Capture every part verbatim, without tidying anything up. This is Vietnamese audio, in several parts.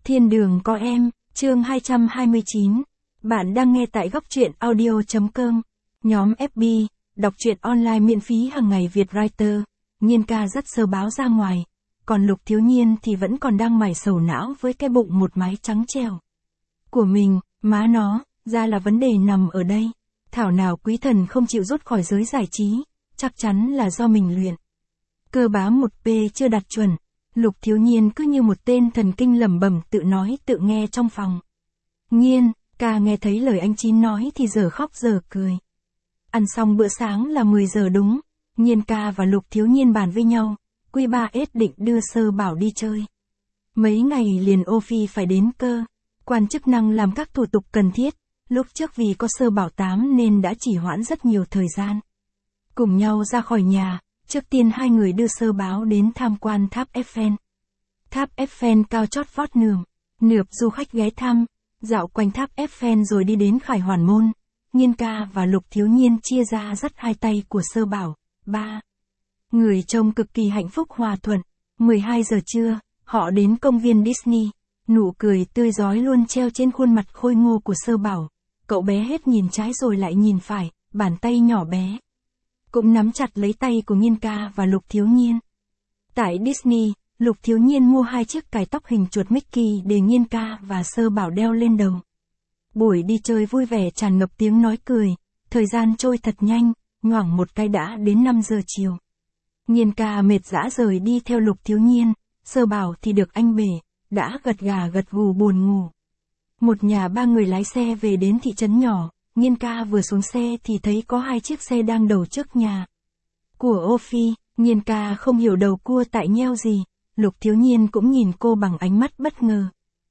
Thiên đường có em, chương hai trăm hai mươi chín. Bạn đang nghe tại góc truyện audio.com. Nhóm ép bê, đọc truyện online miễn phí hàng ngày Việt Writer. Nhiên ca dắt sơ báo ra ngoài. Còn Lục Thiếu Nhiên thì vẫn còn đang mải sầu não với cái bụng một mái trắng trẻo của mình, má nó, ra là vấn đề nằm ở đây. Thảo nào quý thần không chịu rút khỏi giới giải trí, chắc chắn là do mình luyện cơ bám một P chưa đặt chuẩn. Lục Thiếu Nhiên cứ như một tên thần kinh lẩm bẩm tự nói tự nghe trong phòng. Nhiên ca nghe thấy lời anh Chín nói thì giờ khóc giờ cười. Ăn xong bữa sáng là mười giờ đúng, Nhiên ca và Lục Thiếu Nhiên bàn với nhau, Q ba S định đưa Sơ Bảo đi chơi. Mấy ngày liền ô phi phải đến cơ, quan chức năng làm các thủ tục cần thiết, lúc trước vì có Sơ Bảo tám nên đã chỉ hoãn rất nhiều thời gian. Cùng nhau ra khỏi nhà, trước tiên hai người đưa Sơ Báo đến tham quan tháp Eiffel. Tháp Eiffel cao chót vót nườm, nượp du khách ghé thăm, dạo quanh tháp Eiffel rồi đi đến Khải Hoàn Môn. Nhiên ca và Lục Thiếu Nhiên chia ra dắt hai tay của Sơ Bảo, ba người trông cực kỳ hạnh phúc hòa thuận. mười hai giờ trưa, họ đến công viên Disney, nụ cười tươi rói luôn treo trên khuôn mặt khôi ngô của Sơ Bảo. Cậu bé hết nhìn trái rồi lại nhìn phải, bàn tay nhỏ bé cũng nắm chặt lấy tay của Nhiên ca và Lục Thiếu Nhiên. Tại Disney, Lục Thiếu Nhiên mua hai chiếc cài tóc hình chuột Mickey để Nhiên ca và Sơ Bảo đeo lên đầu. Buổi đi chơi vui vẻ tràn ngập tiếng nói cười, thời gian trôi thật nhanh, nhoảng một cái đã đến năm giờ chiều. Nhiên ca mệt rã rời đi theo Lục Thiếu Nhiên, Sơ Bảo thì được anh bể, đã gật gà gật gù buồn ngủ. Một nhà ba người lái xe về đến thị trấn nhỏ, Nhiên ca vừa xuống xe thì thấy có hai chiếc xe đang đậu trước nhà của Ô Phi. Nhiên ca không hiểu đầu cua tại nheo gì, Lục Thiếu Nhiên cũng nhìn cô bằng ánh mắt bất ngờ.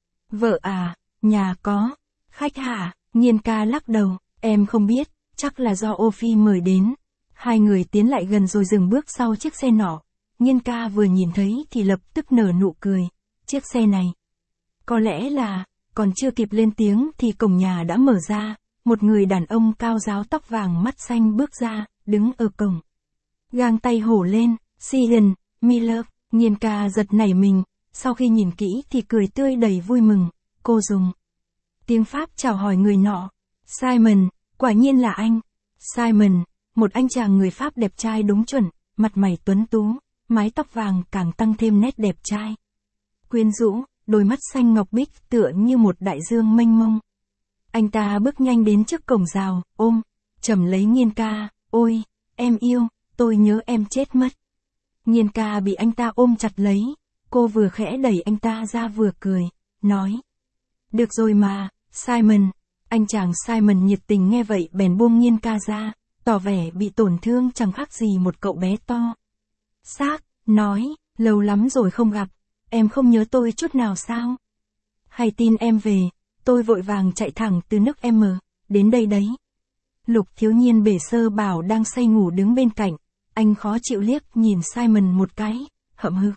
Vợ à, nhà có khách hả? Nhiên ca lắc đầu, em không biết, chắc là do Ô Phi mời đến. Hai người tiến lại gần rồi dừng bước sau chiếc xe nọ. Nhiên ca vừa nhìn thấy thì lập tức nở nụ cười. Chiếc xe này, có lẽ là, còn chưa kịp lên tiếng thì cổng nhà đã mở ra. Một người đàn ông cao ráo tóc vàng mắt xanh bước ra, đứng ở cổng. Gang tay hổ lên, Sian, Miller. Nhiên ca giật nảy mình, sau khi nhìn kỹ thì cười tươi đầy vui mừng. Cô dùng tiếng Pháp chào hỏi người nọ. Simon, quả nhiên là anh. Simon, một anh chàng người Pháp đẹp trai đúng chuẩn, mặt mày tuấn tú, mái tóc vàng càng tăng thêm nét đẹp trai quyến rũ, đôi mắt xanh ngọc bích tựa như một đại dương mênh mông. Anh ta bước nhanh đến trước cổng rào, ôm chầm lấy Nhiên ca. Ôi, em yêu, tôi nhớ em chết mất. Nhiên ca bị anh ta ôm chặt lấy, cô vừa khẽ đẩy anh ta ra vừa cười, nói. Được rồi mà, Simon. Anh chàng Simon nhiệt tình nghe vậy bèn buông Nhiên ca ra, tỏ vẻ bị tổn thương chẳng khác gì một cậu bé to xác, nói, lâu lắm rồi không gặp, em không nhớ tôi chút nào sao? Hay tin em về, tôi vội vàng chạy thẳng từ nước M, đến đây đấy. Lục Thiếu Nhiên bể Sơ Bảo đang say ngủ đứng bên cạnh, anh khó chịu liếc nhìn Simon một cái, hậm hực.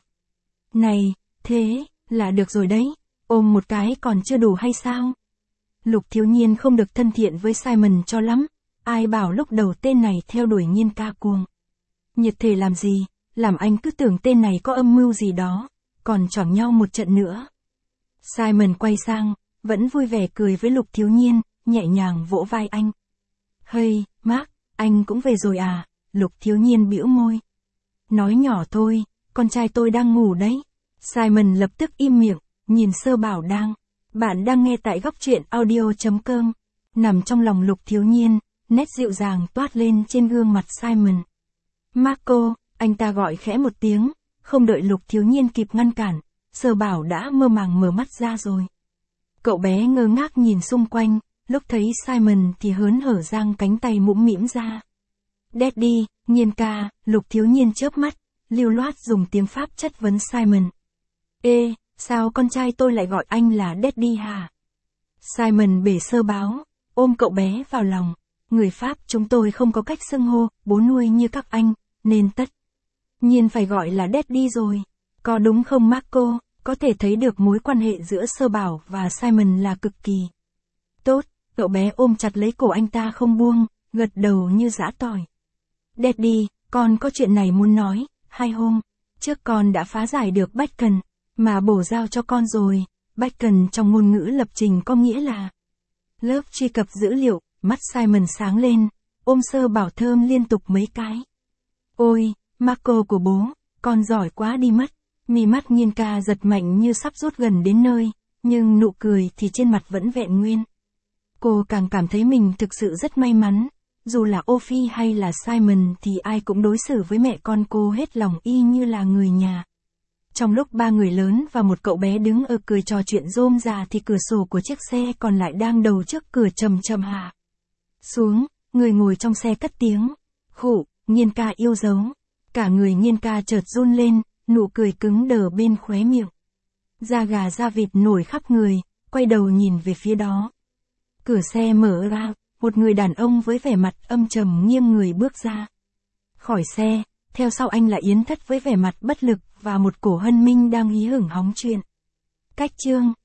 Này, thế, là được rồi đấy, ôm một cái còn chưa đủ hay sao? Lục Thiếu Nhiên không được thân thiện với Simon cho lắm, ai bảo lúc đầu tên này theo đuổi Nhiên ca cuồng nhiệt thể làm gì, làm anh cứ tưởng tên này có âm mưu gì đó, còn choảng nhau một trận nữa. Simon quay sang, vẫn vui vẻ cười với Lục Thiếu Nhiên, nhẹ nhàng vỗ vai anh. Hey, Mark, anh cũng về rồi à? Lục Thiếu Nhiên bĩu môi. Nói nhỏ thôi, con trai tôi đang ngủ đấy. Simon lập tức im miệng, nhìn Sơ Bảo đang. Bạn đang nghe tại góc truyện audio.com. Nằm trong lòng Lục Thiếu Nhiên, nét dịu dàng toát lên trên gương mặt Simon. Marco, anh ta gọi khẽ một tiếng, không đợi Lục Thiếu Nhiên kịp ngăn cản, Sơ Bảo đã mơ màng mở mắt ra rồi. Cậu bé ngơ ngác nhìn xung quanh, lúc thấy Simon thì hớn hở giang cánh tay mũm mĩm ra. Daddy, Nhiên ca, Lục Thiếu Nhiên chớp mắt, lưu loát dùng tiếng Pháp chất vấn Simon. Ê, sao con trai tôi lại gọi anh là Daddy hả? Simon bể Sơ Báo, ôm cậu bé vào lòng. Người Pháp chúng tôi không có cách xưng hô, bố nuôi như các anh, nên tất nhiên phải gọi là Daddy rồi. Có đúng không Marco? Có thể thấy được mối quan hệ giữa Sơ Bảo và Simon là cực kỳ tốt. Cậu bé ôm chặt lấy cổ anh ta không buông, gật đầu như giã tỏi. Daddy, con có chuyện này muốn nói. Hai hôm trước con đã phá giải được Bacon, mà bổ giao cho con rồi. Beacon trong ngôn ngữ lập trình có nghĩa là lớp truy cập dữ liệu. Mắt Simon sáng lên, ôm sơ bảo thơm liên tục mấy cái. Ôi, Marco của bố, con giỏi quá đi mất. Mí mắt Nhiên ca giật mạnh như sắp rút gần đến nơi, nhưng nụ cười thì trên mặt vẫn vẹn nguyên. Cô càng cảm thấy mình thực sự rất may mắn, dù là Ophi hay là Simon thì ai cũng đối xử với mẹ con cô hết lòng y như là người nhà. Trong lúc ba người lớn và một cậu bé đứng ở cười trò chuyện rôm rà thì cửa sổ của chiếc xe còn lại đang đầu trước cửa chậm chậm hạ xuống, người ngồi trong xe cất tiếng. Khụ, Nhiên ca yêu dấu. Cả người Nhiên ca chợt run lên, nụ cười cứng đờ bên khóe miệng. Da gà da vịt nổi khắp người, quay đầu nhìn về phía đó. Cửa xe mở ra, một người đàn ông với vẻ mặt âm trầm nghiêng người bước ra. Khỏi xe, theo sau anh là Yến Thất với vẻ mặt bất lực và một cổ hân minh đang hí hửng hóng chuyện. Cách chương